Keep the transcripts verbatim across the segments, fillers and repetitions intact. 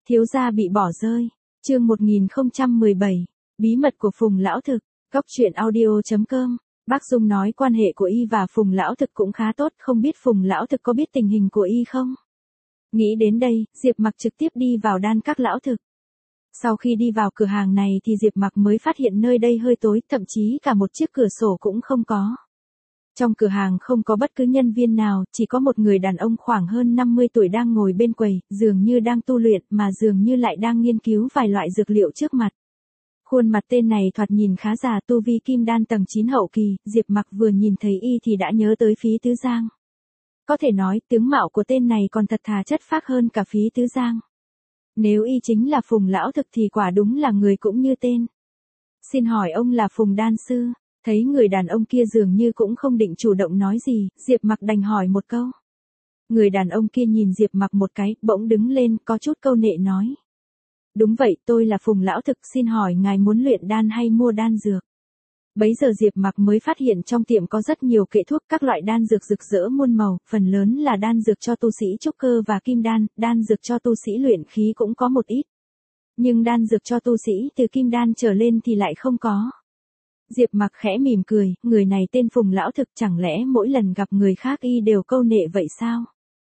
Thiếu gia bị bỏ rơi. Chương một nghìn không trăm mười bảy. Bí mật của Phùng lão thực. Góc truyện audio chấm com. Bác Dung nói quan hệ của y và Phùng lão thực cũng khá tốt, không biết Phùng lão thực có biết tình hình của y không? Nghĩ đến đây, Diệp Mặc trực tiếp đi vào đan các lão thực. Sau khi đi vào cửa hàng này thì Diệp Mặc mới phát hiện nơi đây hơi tối, thậm chí cả một chiếc cửa sổ cũng không có. Trong cửa hàng không có bất cứ nhân viên nào, chỉ có một người đàn ông khoảng hơn năm mươi tuổi đang ngồi bên quầy, dường như đang tu luyện mà dường như lại đang nghiên cứu vài loại dược liệu trước mặt. Khuôn mặt tên này thoạt nhìn khá già, tu vi kim đan tầng chín hậu kỳ, Diệp Mặc vừa nhìn thấy y thì đã nhớ tới Phí Tứ Giang. Có thể nói, tướng mạo của tên này còn thật thà chất phác hơn cả Phí Tứ Giang. Nếu y chính là Phùng lão thực thì quả đúng là người cũng như tên. Xin hỏi ông là Phùng đan sư? Thấy người đàn ông kia dường như cũng không định chủ động nói gì, Diệp Mặc đành hỏi một câu. Người đàn ông kia nhìn Diệp Mặc một cái, bỗng đứng lên, có chút câu nệ nói. Đúng vậy, tôi là Phùng lão thực, xin hỏi ngài muốn luyện đan hay mua đan dược? Bấy giờ Diệp Mặc mới phát hiện trong tiệm có rất nhiều kệ thuốc, các loại đan dược rực rỡ muôn màu, phần lớn là đan dược cho tu sĩ trúc cơ và kim đan, đan dược cho tu sĩ luyện khí cũng có một ít. Nhưng đan dược cho tu sĩ từ kim đan trở lên thì lại không có. Diệp Mặc khẽ mỉm cười, người này tên Phùng lão thực, chẳng lẽ mỗi lần gặp người khác y đều câu nệ vậy sao?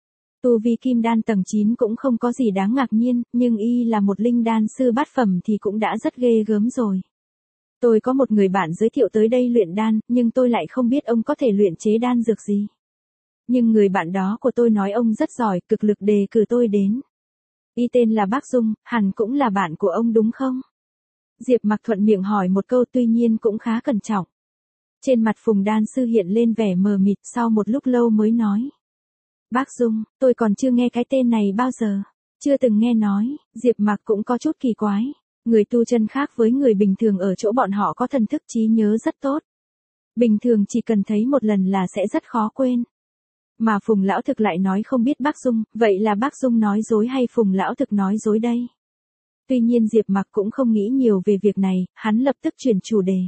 Tu vi kim đan tầng chín cũng không có gì đáng ngạc nhiên, nhưng y là một linh đan sư bát phẩm thì cũng đã rất ghê gớm rồi. Tôi có một người bạn giới thiệu tới đây luyện đan, nhưng tôi lại không biết ông có thể luyện chế đan dược gì. Nhưng người bạn đó của tôi nói ông rất giỏi, cực lực đề cử tôi đến. Y tên là Bác Dung, hẳn cũng là bạn của ông đúng không? Diệp Mặc thuận miệng hỏi một câu, tuy nhiên cũng khá cẩn trọng. Trên mặt Phùng đan sư hiện lên vẻ mờ mịt, sau một lúc lâu mới nói. Bác Dung, tôi còn chưa nghe cái tên này bao giờ. Chưa từng nghe nói. Diệp Mặc cũng có chút kỳ quái. Người tu chân khác với người bình thường ở chỗ bọn họ có thần thức trí nhớ rất tốt. Bình thường chỉ cần thấy một lần là sẽ rất khó quên. Mà Phùng lão thực lại nói không biết Bác Dung, vậy là Bác Dung nói dối hay Phùng lão thực nói dối đây? Tuy nhiên Diệp Mặc cũng không nghĩ nhiều về việc này, hắn lập tức chuyển chủ đề.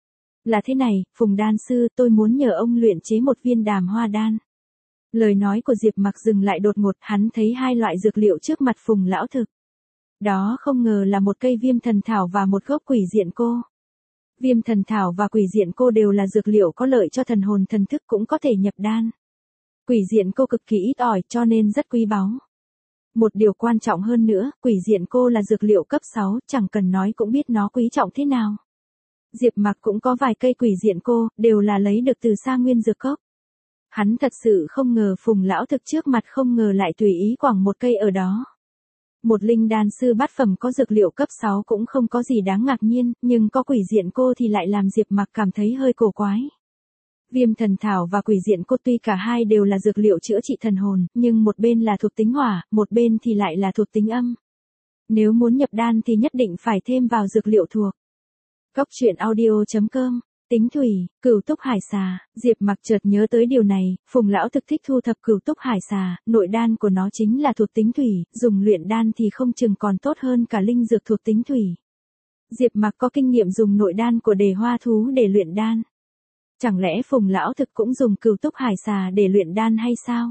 Là thế này, Phùng đan sư, tôi muốn nhờ ông luyện chế một viên đàm hoa đan. Lời nói của Diệp Mặc dừng lại đột ngột, hắn thấy hai loại dược liệu trước mặt Phùng lão thực. Đó không ngờ là một cây viêm thần thảo và một gốc quỷ diện cô. Viêm thần thảo và quỷ diện cô đều là dược liệu có lợi cho thần hồn thần thức, cũng có thể nhập đan. Quỷ diện cô cực kỳ ít ỏi cho nên rất quý báu. Một điều quan trọng hơn nữa, quỷ diện cô là dược liệu cấp sáu, chẳng cần nói cũng biết nó quý trọng thế nào. Diệp Mặc cũng có vài cây quỷ diện cô, đều là lấy được từ Sa Nguyên Dược Cốc. Hắn thật sự không ngờ Phùng lão thực trước mặt không ngờ lại tùy ý quẳng một cây ở đó. Một linh đan sư bát phẩm có dược liệu cấp sáu cũng không có gì đáng ngạc nhiên, nhưng có quỷ diện cô thì lại làm Diệp Mặc cảm thấy hơi cổ quái. Viêm thần thảo và quỷ diện cô tuy cả hai đều là dược liệu chữa trị thần hồn, nhưng một bên là thuộc tính hỏa, một bên thì lại là thuộc tính âm. Nếu muốn nhập đan thì nhất định phải thêm vào dược liệu thuộc. Góc truyện audio chấm com. Tính thủy, cửu túc hải xà, Diệp Mặc chợt nhớ tới điều này, Phùng lão thực thích thu thập cửu túc hải xà, nội đan của nó chính là thuộc tính thủy, dùng luyện đan thì không chừng còn tốt hơn cả linh dược thuộc tính thủy. Diệp Mặc có kinh nghiệm dùng nội đan của đề hoa thú để luyện đan. Chẳng lẽ Phùng lão thực cũng dùng cửu túc hải xà để luyện đan hay sao?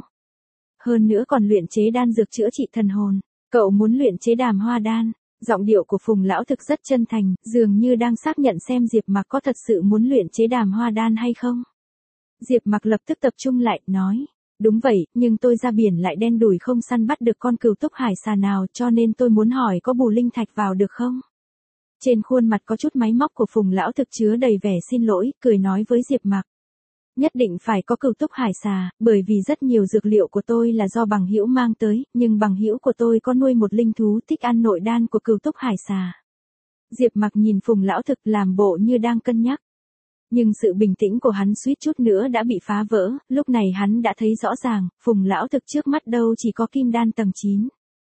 Hơn nữa còn luyện chế đan dược chữa trị thần hồn, cậu muốn luyện chế đàm hoa đan. Giọng điệu của Phùng lão thực rất chân thành, dường như đang xác nhận xem Diệp Mặc có thật sự muốn luyện chế đàm hoa đan hay không. Diệp Mặc lập tức tập trung lại, nói, đúng vậy, nhưng tôi ra biển lại đen đủi không săn bắt được con cừu túc hải xà nào, cho nên tôi muốn hỏi có bù linh thạch vào được không? Trên khuôn mặt có chút máy móc của Phùng lão thực chứa đầy vẻ xin lỗi, cười nói với Diệp Mặc. Nhất định phải có cừu túc hải xà, bởi vì rất nhiều dược liệu của tôi là do bằng hữu mang tới, nhưng bằng hữu của tôi có nuôi một linh thú thích ăn nội đan của cừu túc hải xà. Diệp Mặc nhìn Phùng lão thực làm bộ như đang cân nhắc. Nhưng sự bình tĩnh của hắn suýt chút nữa đã bị phá vỡ, lúc này hắn đã thấy rõ ràng, Phùng lão thực trước mắt đâu chỉ có kim đan tầng chín.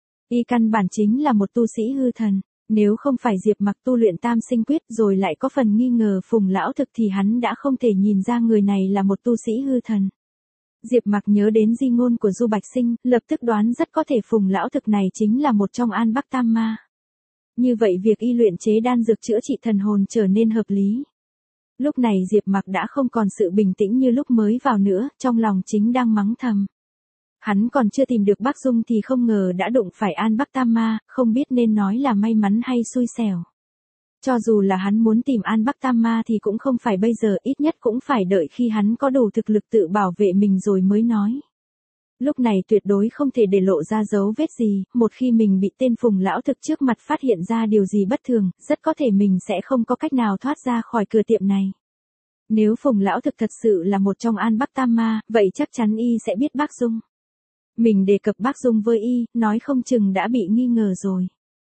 Y căn bản chính là một tu sĩ hư thần. Nếu không phải Diệp Mặc tu luyện tam sinh quyết rồi lại có phần nghi ngờ Phùng lão thực thì hắn đã không thể nhìn ra người này là một tu sĩ hư thần. Diệp Mặc nhớ đến di ngôn của Du Bạch Sinh, lập tức đoán rất có thể Phùng lão thực này chính là một trong An Bắc Tam Ma. Như vậy việc y luyện chế đan dược chữa trị thần hồn trở nên hợp lý. Lúc này Diệp Mặc đã không còn sự bình tĩnh như lúc mới vào nữa, trong lòng chính đang mắng thầm. Hắn còn chưa tìm được Bác Dung thì không ngờ đã đụng phải An Bắc Tam Ma, không biết nên nói là may mắn hay xui xẻo. Cho dù là hắn muốn tìm An Bắc Tam Ma thì cũng không phải bây giờ, ít nhất cũng phải đợi khi hắn có đủ thực lực tự bảo vệ mình rồi mới nói. Lúc này tuyệt đối không thể để lộ ra dấu vết gì, một khi mình bị tên Phùng lão thực trước mặt phát hiện ra điều gì bất thường, rất có thể mình sẽ không có cách nào thoát ra khỏi cửa tiệm này. Nếu Phùng lão thực thật sự là một trong An Bắc Tam Ma, vậy chắc chắn y sẽ biết Bác Dung. Mình đề cập Bác Dung với y, nói không chừng đã bị nghi ngờ rồi.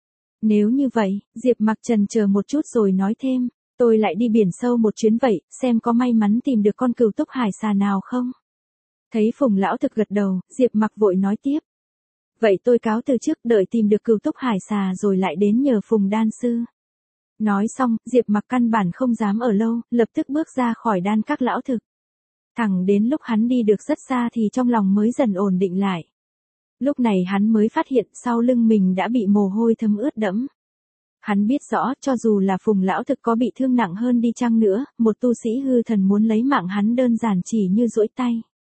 Nếu như vậy, Diệp Mặc chần chờ một chút rồi nói thêm, tôi lại đi biển sâu một chuyến vậy, xem có may mắn tìm được con cừu túc hải xà nào không. Thấy Phùng lão thực gật đầu, Diệp Mặc vội nói tiếp. Vậy tôi cáo từ trước, đợi tìm được cừu túc hải xà rồi lại đến nhờ Phùng đan sư. Nói xong, Diệp Mặc căn bản không dám ở lâu, lập tức bước ra khỏi đan các lão thực. Thẳng đến lúc hắn đi được rất xa thì trong lòng mới dần ổn định lại. Lúc này hắn mới phát hiện sau lưng mình đã bị mồ hôi thấm ướt đẫm. Hắn biết rõ cho dù là Phùng lão thực có bị thương nặng hơn đi chăng nữa, một tu sĩ hư thần muốn lấy mạng hắn đơn giản chỉ như duỗi tay.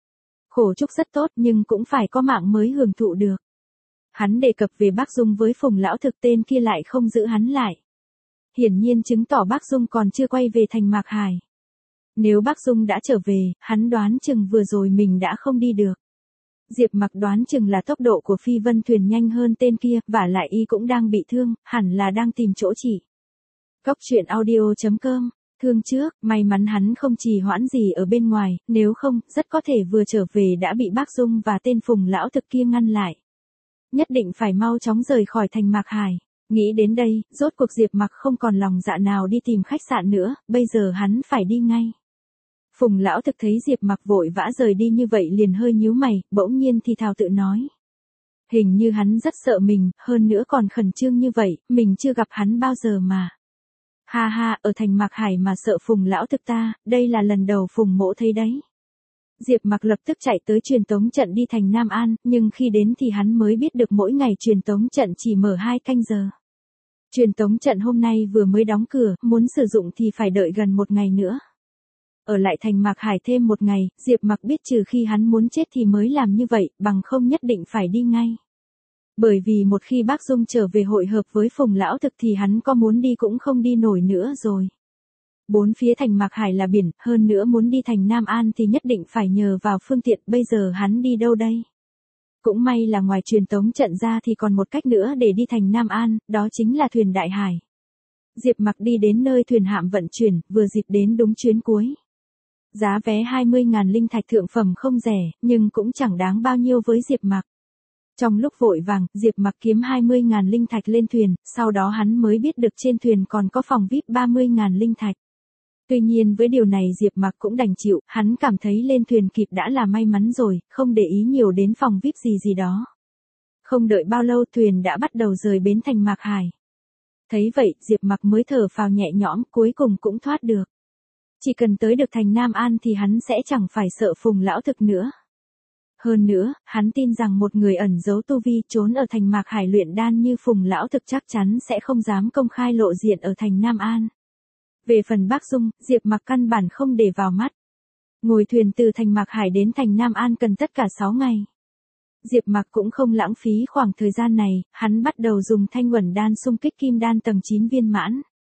Khổ chúc rất tốt nhưng cũng phải có mạng mới hưởng thụ được. Hắn đề cập về Bác Dung với Phùng lão thực, tên kia lại không giữ hắn lại. Hiển nhiên chứng tỏ Bác Dung còn chưa quay về thành Mạc Hải. Nếu Bác Dung đã trở về, hắn đoán chừng vừa rồi mình đã không đi được. Diệp Mặc đoán chừng là tốc độ của phi vân thuyền nhanh hơn tên kia, và lại y cũng đang bị thương, hẳn là đang tìm chỗ chỉ. Cốc truyện audio chấm com, thương trước, may mắn hắn không trì hoãn gì ở bên ngoài, nếu không, rất có thể vừa trở về đã bị Bác Dung và tên Phùng lão thực kia ngăn lại. Nhất định phải mau chóng rời khỏi thành Mạc Hải. Nghĩ đến đây, rốt cuộc Diệp Mặc không còn lòng dạ nào đi tìm khách sạn nữa, bây giờ hắn phải đi ngay. Phùng lão thực thấy Diệp Mặc vội vã rời đi như vậy liền hơi nhíu mày, bỗng nhiên thì thào tự nói. Hình như hắn rất sợ mình, hơn nữa còn khẩn trương như vậy, mình chưa gặp hắn bao giờ mà. Ha ha, ở thành Mạc Hải mà sợ Phùng lão thực ta, đây là lần đầu Phùng mỗ thấy đấy. Diệp Mặc lập tức chạy tới truyền tống trận đi thành Nam An, nhưng khi đến thì hắn mới biết được mỗi ngày truyền tống trận chỉ mở hai canh giờ. Truyền tống trận hôm nay vừa mới đóng cửa, muốn sử dụng thì phải đợi gần một ngày nữa. Ở lại thành Mạc Hải thêm một ngày, Diệp Mặc biết trừ khi hắn muốn chết thì mới làm như vậy, bằng không nhất định phải đi ngay. Bởi vì một khi Bác Dung trở về hội hợp với Phùng lão thực thì hắn có muốn đi cũng không đi nổi nữa rồi. Bốn phía thành Mạc Hải là biển, hơn nữa muốn đi thành Nam An thì nhất định phải nhờ vào phương tiện, bây giờ hắn đi đâu đây? Cũng may là ngoài truyền tống trận ra thì còn một cách nữa để đi thành Nam An, đó chính là thuyền Đại Hải. Diệp Mặc đi đến nơi thuyền hạm vận chuyển, vừa dịp đến đúng chuyến cuối. Giá vé hai mươi ngàn linh thạch thượng phẩm không rẻ, nhưng cũng chẳng đáng bao nhiêu với Diệp Mặc. Trong lúc vội vàng, Diệp Mặc kiếm hai mươi ngàn linh thạch lên thuyền, sau đó hắn mới biết được trên thuyền còn có phòng vi ai pi ba mươi ngàn linh thạch. Tuy nhiên với điều này Diệp Mặc cũng đành chịu, hắn cảm thấy lên thuyền kịp đã là may mắn rồi, không để ý nhiều đến phòng vi ai pi gì gì đó. Không đợi bao lâu thuyền đã bắt đầu rời bến thành Mạc Hải. Thấy vậy, Diệp Mặc mới thở phào nhẹ nhõm, cuối cùng cũng thoát được. Chỉ cần tới được thành Nam An thì hắn sẽ chẳng phải sợ Phùng lão thực nữa. Hơn nữa, hắn tin rằng một người ẩn giấu tu vi trốn ở thành Mạc Hải luyện đan như Phùng lão thực chắc chắn sẽ không dám công khai lộ diện ở thành Nam An. Về phần Bác Dung, Diệp Mặc căn bản không để vào mắt. Ngồi thuyền từ thành Mạc Hải đến thành Nam An cần tất cả sáu ngày. Diệp Mặc cũng không lãng phí khoảng thời gian này, hắn bắt đầu dùng thanh uẩn đan xung kích kim đan tầng chín viên mãn.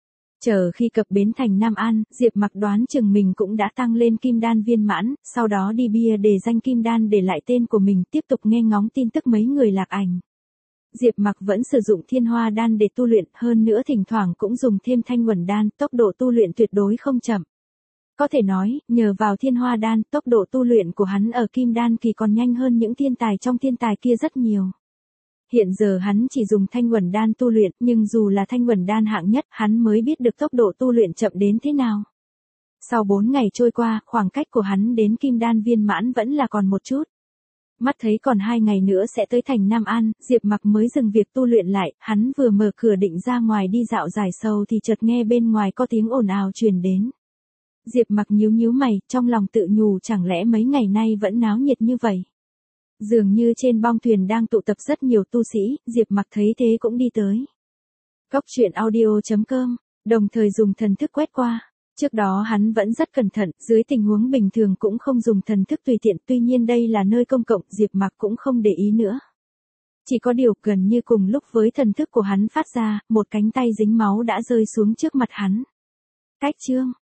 Chờ khi cập bến thành Nam An, Diệp Mặc đoán chừng mình cũng đã tăng lên kim đan viên mãn, sau đó đi bia để danh kim đan để lại tên của mình, tiếp tục nghe ngóng tin tức mấy người lạc ảnh. Diệp Mặc vẫn sử dụng thiên hoa đan để tu luyện, hơn nữa thỉnh thoảng cũng dùng thêm thanh uẩn đan, tốc độ tu luyện tuyệt đối không chậm. Có thể nói, nhờ vào thiên hoa đan, tốc độ tu luyện của hắn ở kim đan kỳ còn nhanh hơn những thiên tài trong thiên tài kia rất nhiều. Hiện giờ hắn chỉ dùng thanh uẩn đan tu luyện, nhưng dù là thanh uẩn đan hạng nhất, hắn mới biết được tốc độ tu luyện chậm đến thế nào. Sau bốn ngày trôi qua, khoảng cách của hắn đến kim đan viên mãn vẫn là còn một chút. Mắt thấy còn hai ngày nữa sẽ tới thành Nam An, Diệp Mặc mới dừng việc tu luyện lại, hắn vừa mở cửa định ra ngoài đi dạo giải sầu thì chợt nghe bên ngoài có tiếng ồn ào truyền đến. Diệp Mặc nhíu nhíu mày, trong lòng tự nhủ chẳng lẽ mấy ngày nay vẫn náo nhiệt như vậy. Dường như trên bong thuyền đang tụ tập rất nhiều tu sĩ, Diệp Mặc thấy thế cũng đi tới. Cốc truyện audio chấm com, đồng thời dùng thần thức quét qua. Trước đó hắn vẫn rất cẩn thận, dưới tình huống bình thường cũng không dùng thần thức tùy tiện, tuy nhiên đây là nơi công cộng, Diệp Mạc cũng không để ý nữa. Chỉ có điều, gần như cùng lúc với thần thức của hắn phát ra, một cánh tay dính máu đã rơi xuống trước mặt hắn. Cách chương